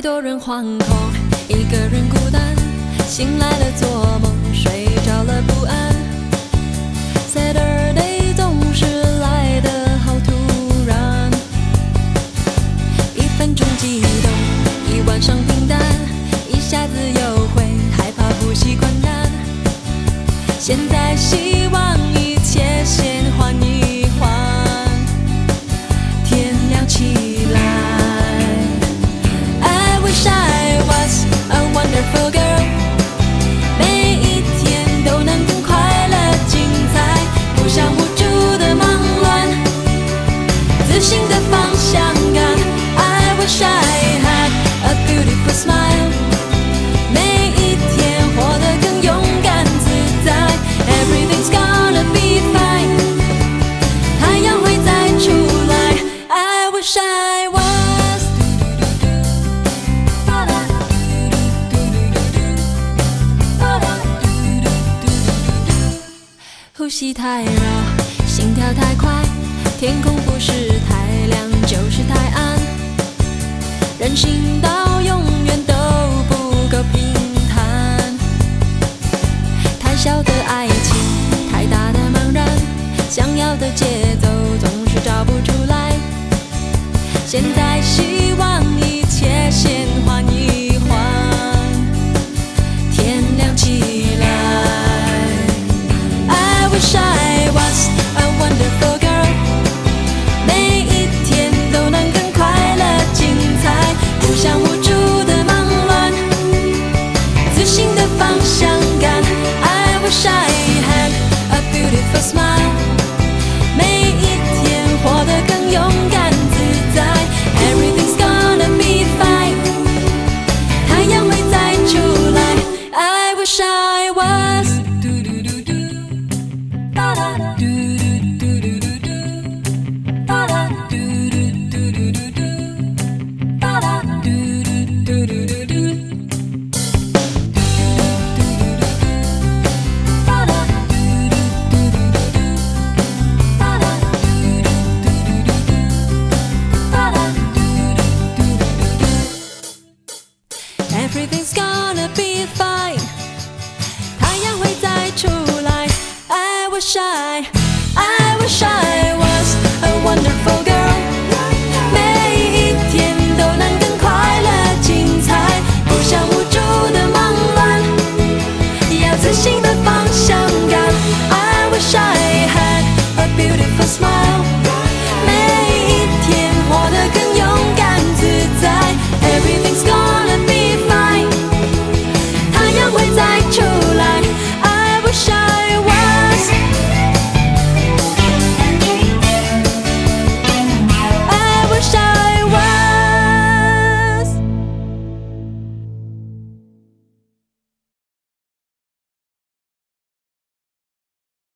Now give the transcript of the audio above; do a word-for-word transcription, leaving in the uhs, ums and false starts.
多人惶恐，一个人孤单，醒来了做梦，睡着了不安。Saturday 总是来得好突然，一分钟激动，一晚上平淡，一下子又会害怕不习惯难。现在希望一切先缓一缓，天亮起来。I wish I was a wonderful girl， 每一天都能更快乐精彩，不想无助的忙乱，自信的方向感。I wish I had a beautiful smile， 每一天活得更勇敢自在。Everything's gonna be fine， 太阳会再出来。I wish I was。呼吸太绕，心跳太快，天空不是太亮就是太暗，人行道永远都不够平坦，太小的爱情，太大的茫然，想要的节奏总是找不出来。现在希望一切先缓一缓，天亮起来。I wish I was a wonderful girl， 每一天都能更快乐精彩，不想无助的忙乱，自信的方向感。I wish I had a beautiful smile， 每一天活得更勇敢自在。Everything's gonna be fine， 太阳会再出来。I wish I was。Everything's gonna be fine， 太阳会再出来。I wish I